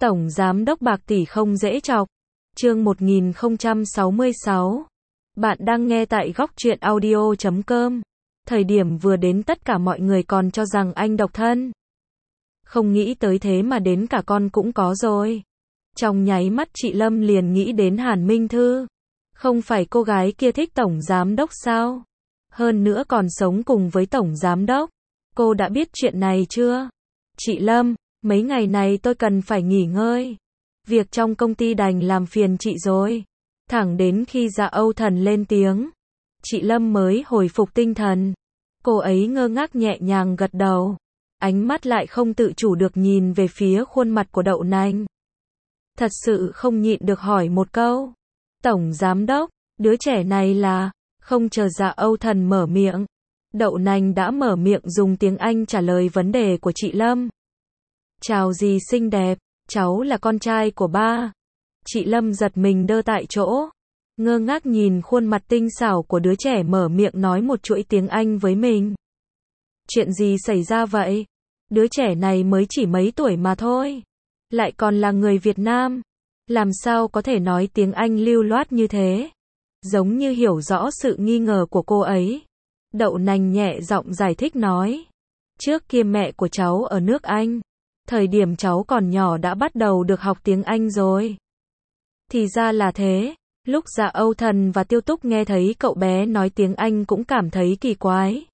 Tổng Giám đốc bạc tỷ không dễ chọc. Chương 1066. Bạn đang nghe tại góc truyện audio.com. Thời điểm vừa đến tất cả mọi người còn cho rằng anh độc thân. Không nghĩ tới thế mà đến cả con cũng có rồi. Trong nháy mắt chị Lâm liền nghĩ đến Hàn Minh Thư. Không phải cô gái kia thích Tổng Giám đốc sao? Hơn nữa còn sống cùng với Tổng Giám đốc. Cô đã biết chuyện này chưa? Chị Lâm, mấy ngày này tôi cần phải nghỉ ngơi. Việc trong công ty đành làm phiền chị rồi. Thẳng đến khi Dạ Âu Thần lên tiếng, chị Lâm mới hồi phục tinh thần. Cô ấy ngơ ngác nhẹ nhàng gật đầu. Ánh mắt lại không tự chủ được nhìn về phía khuôn mặt của Đậu Nành. Thật sự không nhịn được hỏi một câu. Tổng Giám đốc, đứa trẻ này là... Không chờ Dạ Âu Thần mở miệng, Đậu Nành đã mở miệng dùng tiếng Anh trả lời vấn đề của chị Lâm. Chào dì xinh đẹp, cháu là con trai của ba. Chị Lâm giật mình đơ tại chỗ, ngơ ngác nhìn khuôn mặt tinh xảo của đứa trẻ mở miệng nói một chuỗi tiếng Anh với mình. Chuyện gì xảy ra vậy? Đứa trẻ này mới chỉ mấy tuổi mà thôi. Lại còn là người Việt Nam. Làm sao có thể nói tiếng Anh lưu loát như thế? Giống như hiểu rõ sự nghi ngờ của cô ấy. Đậu Nành nhẹ giọng giải thích nói. Trước kia mẹ của cháu ở nước Anh. Thời điểm cháu còn nhỏ đã bắt đầu được học tiếng Anh rồi. Thì ra là thế. Lúc Dạ Âu Thần và Tiêu Túc nghe thấy cậu bé nói tiếng Anh cũng cảm thấy kỳ quái.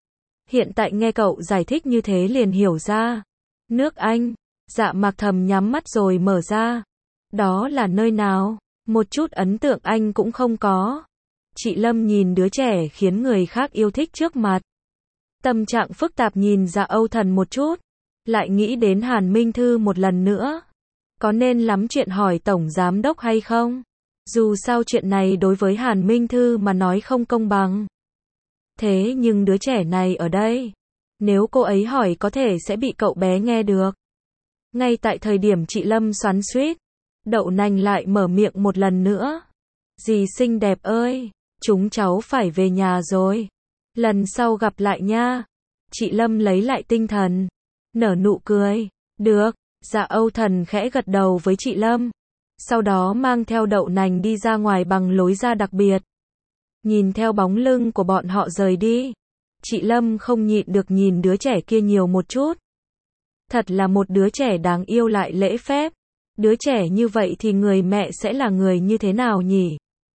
Hiện tại nghe cậu giải thích như thế liền hiểu ra. Nước Anh. Dạ Mạc thầm nhắm mắt rồi mở ra. Đó là nơi nào? Một chút ấn tượng Anh cũng không có. Chị Lâm nhìn đứa trẻ khiến người khác yêu thích trước mặt. Tâm trạng phức tạp nhìn Dạ Âu Thần một chút. Lại nghĩ đến Hàn Minh Thư một lần nữa. Có nên lắm chuyện hỏi Tổng Giám đốc hay không? Dù sao chuyện này đối với Hàn Minh Thư mà nói không công bằng. Thế nhưng đứa trẻ này ở đây. Nếu cô ấy hỏi có thể sẽ bị cậu bé nghe được. Ngay tại thời điểm chị Lâm xoắn xuýt, Đậu Nành lại mở miệng một lần nữa. Dì xinh đẹp ơi, chúng cháu phải về nhà rồi. Lần sau gặp lại nha. Chị Lâm lấy lại tinh thần, nở nụ cười. Được. Dạ Âu Thần khẽ gật đầu với chị Lâm. Sau đó mang theo Đậu Nành đi ra ngoài bằng lối ra đặc biệt. Nhìn theo bóng lưng của bọn họ rời đi, chị Lâm không nhịn được nhìn đứa trẻ kia nhiều một chút. Thật là một đứa trẻ đáng yêu lại lễ phép. Đứa trẻ như vậy thì người mẹ sẽ là người như thế nào nhỉ?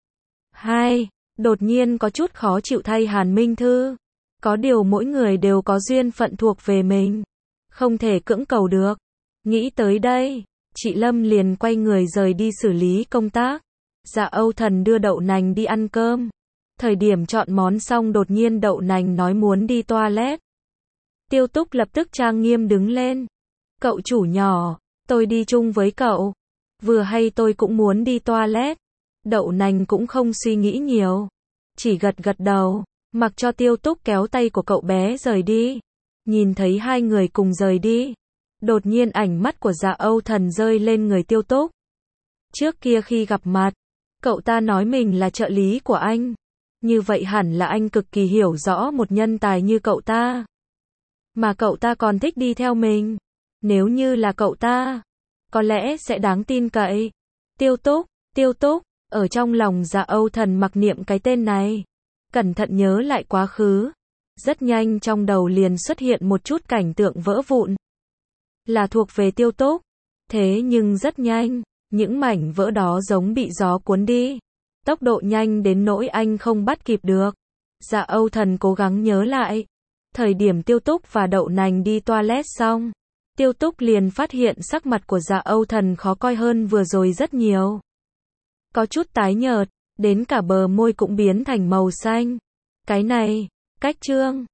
Hai, đột nhiên có chút khó chịu thay Hàn Minh Thư. Có điều mỗi người đều có duyên phận thuộc về mình. Không thể cưỡng cầu được. Nghĩ tới đây, chị Lâm liền quay người rời đi xử lý công tác. Dạ Âu Thần đưa Đậu Nành đi ăn cơm. Thời điểm chọn món xong đột nhiên Đậu Nành nói muốn đi toilet. Tiêu Túc lập tức trang nghiêm đứng lên. Cậu chủ nhỏ, tôi đi chung với cậu. Vừa hay tôi cũng muốn đi toilet. Đậu Nành cũng không suy nghĩ nhiều. Chỉ gật gật đầu, mặc cho Tiêu Túc kéo tay của cậu bé rời đi. Nhìn thấy hai người cùng rời đi. Đột nhiên ánh mắt của Dạ Âu Thần rơi lên người Tiêu Túc. Trước kia khi gặp mặt, cậu ta nói mình là trợ lý của anh. Như vậy hẳn là anh cực kỳ hiểu rõ một nhân tài như cậu ta. Mà cậu ta còn thích đi theo mình. Nếu như là cậu ta, có lẽ sẽ đáng tin cậy. Tiêu Túc, ở trong lòng Dạ Âu Thần mặc niệm cái tên này. Cẩn thận nhớ lại quá khứ. Rất nhanh trong đầu liền xuất hiện một chút cảnh tượng vỡ vụn. Là thuộc về Tiêu Túc. Thế nhưng rất nhanh, những mảnh vỡ đó giống bị gió cuốn đi. Tốc độ nhanh đến nỗi anh không bắt kịp được. Dạ Âu Thần cố gắng nhớ lại. Thời điểm Tiêu Túc và Đậu Nành đi toilet xong, Tiêu Túc liền phát hiện sắc mặt của Dạ Âu Thần khó coi hơn vừa rồi rất nhiều. Có chút tái nhợt, đến cả bờ môi cũng biến thành màu xanh. Cái này, cách trương,